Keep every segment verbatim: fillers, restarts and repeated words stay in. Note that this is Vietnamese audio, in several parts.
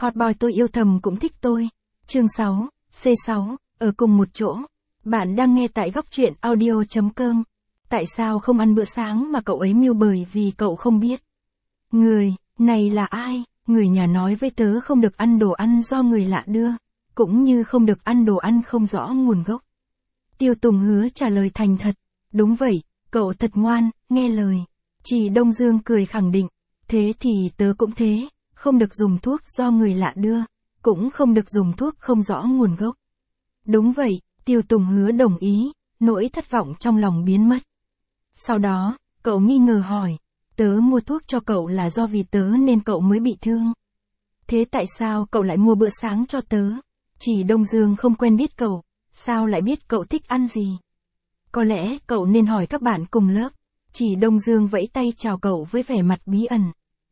Hot boy tôi yêu thầm cũng thích tôi. Chương sáu, C sáu, ở cùng một chỗ. Bạn đang nghe tại góc truyện audio chấm com. Tại sao không ăn bữa sáng mà cậu ấy mưu bởi vì cậu không biết? Người, này là ai? Người nhà nói với tớ không được ăn đồ ăn do người lạ đưa, cũng như không được ăn đồ ăn không rõ nguồn gốc. Tiêu Tùng hứa trả lời thành thật. Đúng vậy, cậu thật ngoan, nghe lời. Chị Đông Dương cười khẳng định. Thế thì tớ cũng thế, không được dùng thuốc do người lạ đưa, cũng không được dùng thuốc không rõ nguồn gốc. Đúng vậy, Tiêu Tùng hứa đồng ý, nỗi thất vọng trong lòng biến mất. Sau đó, cậu nghi ngờ hỏi, tớ mua thuốc cho cậu là do vì tớ nên cậu mới bị thương. Thế tại sao cậu lại mua bữa sáng cho tớ? Chị Đông Dương không quen biết cậu, sao lại biết cậu thích ăn gì? Có lẽ cậu nên hỏi các bạn cùng lớp. Chị Đông Dương vẫy tay chào cậu với vẻ mặt bí ẩn.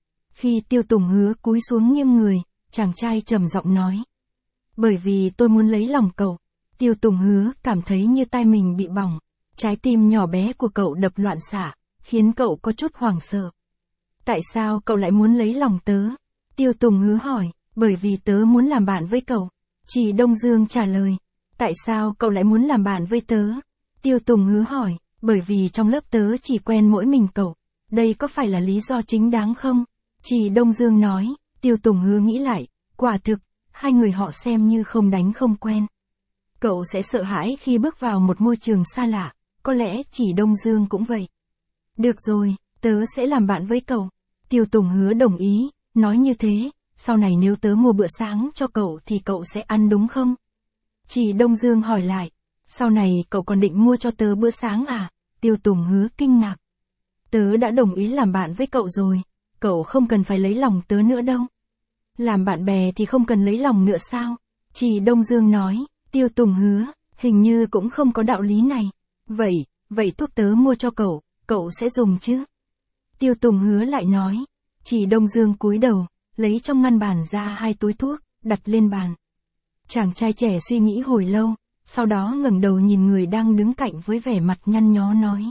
Khi Tiêu Tùng hứa cúi xuống nghiêng người, chàng trai trầm giọng nói. Bởi vì tôi muốn lấy lòng cậu. Tiêu Tùng hứa cảm thấy như tai mình bị bỏng. Trái tim nhỏ bé của cậu đập loạn xạ, khiến cậu có chút hoảng sợ. Tại sao cậu lại muốn lấy lòng tớ? Tiêu Tùng hứa hỏi, bởi vì tớ muốn làm bạn với cậu. Chị Đông Dương trả lời, tại sao cậu lại muốn làm bạn với tớ? Tiêu Tùng hứa hỏi, bởi vì trong lớp tớ chỉ quen mỗi mình cậu. Đây có phải là lý do chính đáng không? Chị Đông Dương nói. Tiêu Tùng hứa nghĩ lại, quả thực, hai người họ xem như không đánh không quen. Cậu sẽ sợ hãi khi bước vào một môi trường xa lạ, có lẽ chị Đông Dương cũng vậy. Được rồi, tớ sẽ làm bạn với cậu. Tiêu Tùng hứa đồng ý, nói như thế, sau này nếu tớ mua bữa sáng cho cậu thì cậu sẽ ăn đúng không? Chị Đông Dương hỏi lại, sau này cậu còn định mua cho tớ bữa sáng à? Tiêu Tùng hứa kinh ngạc. Tớ đã đồng ý làm bạn với cậu rồi, cậu không cần phải lấy lòng tớ nữa đâu. Làm bạn bè thì không cần lấy lòng nữa sao? Chị Đông Dương nói. Tiêu Tùng hứa, hình như cũng không có đạo lý này. Vậy, vậy thuốc tớ mua cho cậu, cậu sẽ dùng chứ? Tiêu Tùng hứa lại nói. Chị Đông Dương cúi đầu, lấy trong ngăn bàn ra hai túi thuốc, đặt lên bàn. Chàng trai trẻ suy nghĩ hồi lâu, sau đó ngẩng đầu nhìn người đang đứng cạnh với vẻ mặt nhăn nhó nói.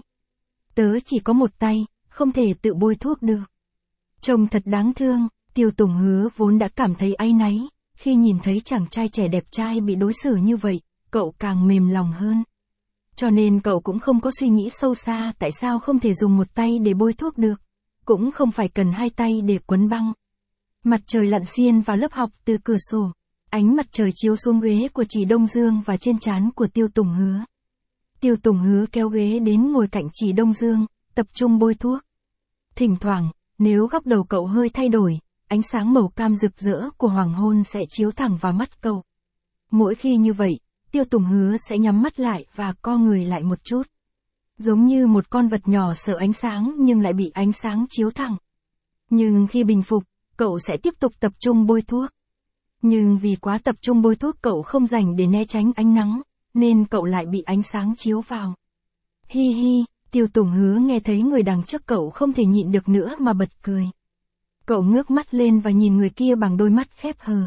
Tớ chỉ có một tay, không thể tự bôi thuốc được. Trông thật đáng thương, Tiêu Tùng hứa vốn đã cảm thấy áy náy. Khi nhìn thấy chàng trai trẻ đẹp trai bị đối xử như vậy, cậu càng mềm lòng hơn. Cho nên cậu cũng không có suy nghĩ sâu xa tại sao không thể dùng một tay để bôi thuốc được. Cũng không phải cần hai tay để quấn băng. Mặt trời lặn xiên vào lớp học từ cửa sổ. Ánh mặt trời chiếu xuống ghế của chị Đông Dương và trên trán của Tiêu Tùng hứa. Tiêu Tùng hứa kéo ghế đến ngồi cạnh chị Đông Dương, tập trung bôi thuốc. Thỉnh thoảng, nếu góc đầu cậu hơi thay đổi, ánh sáng màu cam rực rỡ của hoàng hôn sẽ chiếu thẳng vào mắt cậu. Mỗi khi như vậy, Tiêu Tùng hứa sẽ nhắm mắt lại và co người lại một chút. Giống như một con vật nhỏ sợ ánh sáng nhưng lại bị ánh sáng chiếu thẳng. Nhưng khi bình phục, cậu sẽ tiếp tục tập trung bôi thuốc. Nhưng vì quá tập trung bôi thuốc cậu không dành để né tránh ánh nắng, nên cậu lại bị ánh sáng chiếu vào. Hi hi, Tiêu Tùng hứa nghe thấy người đằng trước cậu không thể nhịn được nữa mà bật cười. Cậu ngước mắt lên và nhìn người kia bằng đôi mắt khép hờ.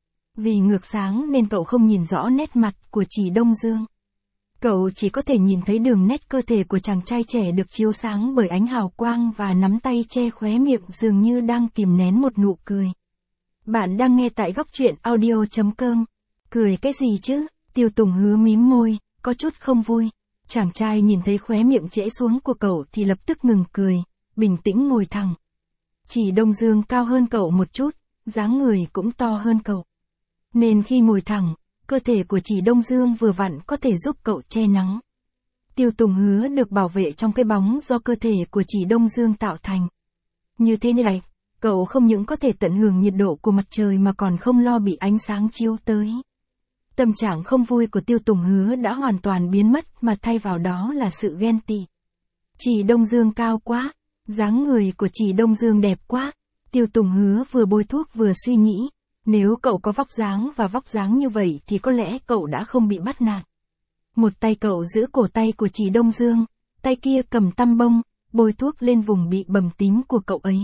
Vì ngược sáng nên cậu không nhìn rõ nét mặt của chị Đông Dương. Cậu chỉ có thể nhìn thấy đường nét cơ thể của chàng trai trẻ được chiếu sáng bởi ánh hào quang và nắm tay che khóe miệng dường như đang kìm nén một nụ cười. Bạn đang nghe tại góc truyện audio chấm com. Cười cái gì chứ? Tiêu Tùng hứa mím môi, có chút không vui. Chàng trai nhìn thấy khóe miệng trễ xuống của cậu thì lập tức ngừng cười, bình tĩnh ngồi thẳng. Chị Đông Dương cao hơn cậu một chút, dáng người cũng to hơn cậu. Nên khi ngồi thẳng, cơ thể của chị Đông Dương vừa vặn có thể giúp cậu che nắng. Tiêu Tùng hứa được bảo vệ trong cái bóng do cơ thể của chị Đông Dương tạo thành. Như thế này, cậu không những có thể tận hưởng nhiệt độ của mặt trời mà còn không lo bị ánh sáng chiếu tới. Tâm trạng không vui của Tiêu Tùng hứa đã hoàn toàn biến mất mà thay vào đó là sự ghen tị. Chị Đông Dương cao quá. Dáng người của chị Đông Dương đẹp quá. Tiêu Tùng hứa vừa bôi thuốc vừa suy nghĩ. Nếu cậu có vóc dáng và vóc dáng như vậy thì có lẽ cậu đã không bị bắt nạt. Một tay cậu giữ cổ tay của chị Đông Dương, tay kia cầm tăm bông, bôi thuốc lên vùng bị bầm tím của cậu ấy.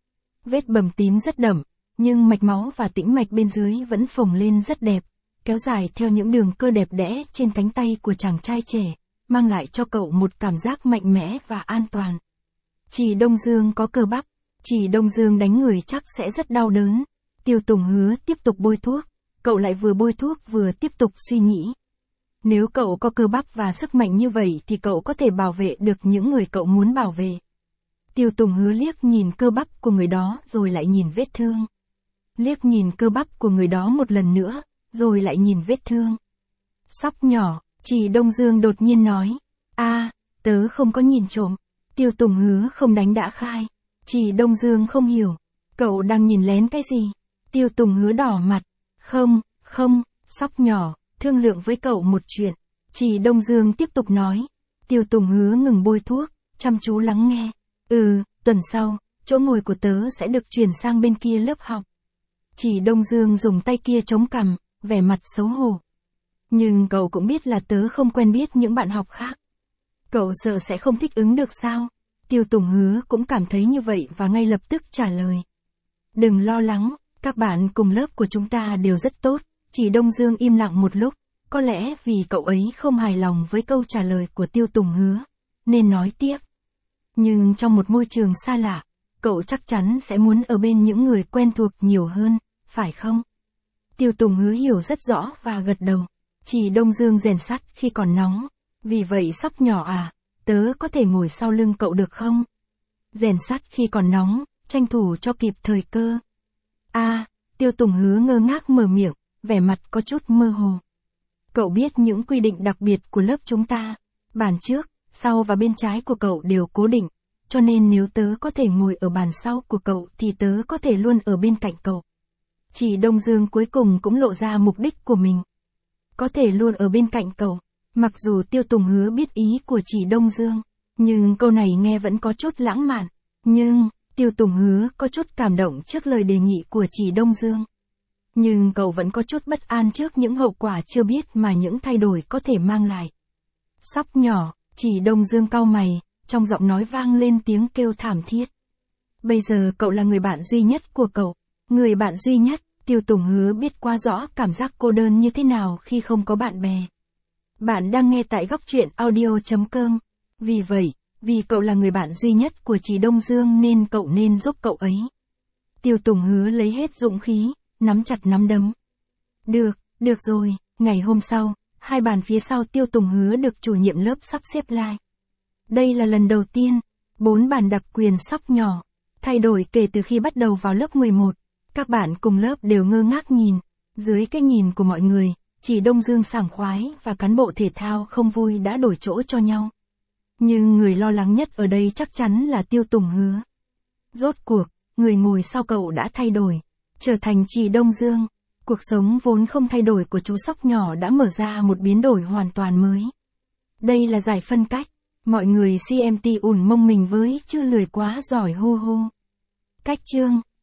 Vết bầm tím rất đậm, nhưng mạch máu và tĩnh mạch bên dưới vẫn phồng lên rất đẹp, kéo dài theo những đường cơ đẹp đẽ trên cánh tay của chàng trai trẻ, mang lại cho cậu một cảm giác mạnh mẽ và an toàn. Chị Đông Dương có cơ bắp, chị Đông Dương đánh người chắc sẽ rất đau đớn. Tiêu Tùng Hứa tiếp tục bôi thuốc, cậu lại vừa bôi thuốc vừa tiếp tục suy nghĩ. Nếu cậu có cơ bắp và sức mạnh như vậy thì cậu có thể bảo vệ được những người cậu muốn bảo vệ. Tiêu Tùng Hứa liếc nhìn cơ bắp của người đó rồi lại nhìn vết thương. Liếc nhìn cơ bắp của người đó một lần nữa, rồi lại nhìn vết thương. Sóc nhỏ, chị Đông Dương đột nhiên nói. a tớ không có nhìn trộm. Tiêu Tùng Hứa không đánh đã khai. Chị Đông Dương không hiểu. Cậu đang nhìn lén cái gì? Tiêu Tùng Hứa đỏ mặt. Không, không, Sóc nhỏ, thương lượng với cậu một chuyện. Chị Đông Dương tiếp tục nói. Tiêu Tùng Hứa ngừng bôi thuốc, chăm chú lắng nghe. Ừ, tuần sau, chỗ ngồi của tớ sẽ được chuyển sang bên kia lớp học. Chị Đông Dương dùng tay kia chống cằm, vẻ mặt xấu hổ. Nhưng cậu cũng biết là tớ không quen biết những bạn học khác. Cậu sợ sẽ không thích ứng được sao? Tiêu Tùng Hứa cũng cảm thấy như vậy và ngay lập tức trả lời. Đừng lo lắng, các bạn cùng lớp của chúng ta đều rất tốt. Chị Đông Dương im lặng một lúc, có lẽ vì cậu ấy không hài lòng với câu trả lời của Tiêu Tùng Hứa, nên nói tiếp. Nhưng trong một môi trường xa lạ, cậu chắc chắn sẽ muốn ở bên những người quen thuộc nhiều hơn, phải không? Tiêu Tùng Hứa hiểu rất rõ và gật đầu. Chị Đông Dương rèn sắt khi còn nóng. Vì vậy Sóc nhỏ à, tớ có thể ngồi sau lưng cậu được không? Rèn sắt khi còn nóng, tranh thủ cho kịp thời cơ. a Tiêu Tùng Hứa ngơ ngác mở miệng, vẻ mặt có chút mơ hồ. Cậu biết những quy định đặc biệt của lớp chúng ta. Bàn trước, sau và bên trái của cậu đều cố định. Cho nên nếu tớ có thể ngồi ở bàn sau của cậu thì tớ có thể luôn ở bên cạnh cậu. Chị Đông Dương cuối cùng cũng lộ ra mục đích của mình. Có thể luôn ở bên cạnh cậu. Mặc dù Tiêu Tùng Hứa biết ý của chị Đông Dương, nhưng câu này nghe vẫn có chút lãng mạn. Nhưng, Tiêu Tùng Hứa có chút cảm động trước lời đề nghị của chị Đông Dương. Nhưng cậu vẫn có chút bất an trước những hậu quả chưa biết mà những thay đổi có thể mang lại. Sóc nhỏ, chị Đông Dương cau mày, trong giọng nói vang lên tiếng kêu thảm thiết. Bây giờ cậu là người bạn duy nhất của cậu. Người bạn duy nhất, Tiêu Tùng Hứa biết quá rõ cảm giác cô đơn như thế nào khi không có bạn bè. Bạn đang nghe tại góc truyện audio chấm com. Vì vậy, vì cậu là người bạn duy nhất của chị Đông Dương nên cậu nên giúp cậu ấy. Tiêu Tùng Hứa lấy hết dũng khí, nắm chặt nắm đấm. Được, được rồi, ngày hôm sau, hai bàn phía sau Tiêu Tùng Hứa được chủ nhiệm lớp sắp xếp lại. Đây là lần đầu tiên, bốn bàn đặc quyền Sóc nhỏ, thay đổi kể từ khi bắt đầu vào lớp mười một. Các bạn cùng lớp đều ngơ ngác nhìn. Dưới cái nhìn của mọi người, chị Đông Dương sảng khoái và cán bộ thể thao không vui đã đổi chỗ cho nhau. Nhưng người lo lắng nhất ở đây chắc chắn là Tiêu Tùng Hứa. Rốt cuộc, người ngồi sau cậu đã thay đổi, trở thành chị Đông Dương. Cuộc sống vốn không thay đổi của chú Sóc nhỏ đã mở ra một biến đổi hoàn toàn mới. Đây là giải phân cách. Mọi người xê em tê ủn mông mình với chứ lười quá giỏi hu hu. Cách chương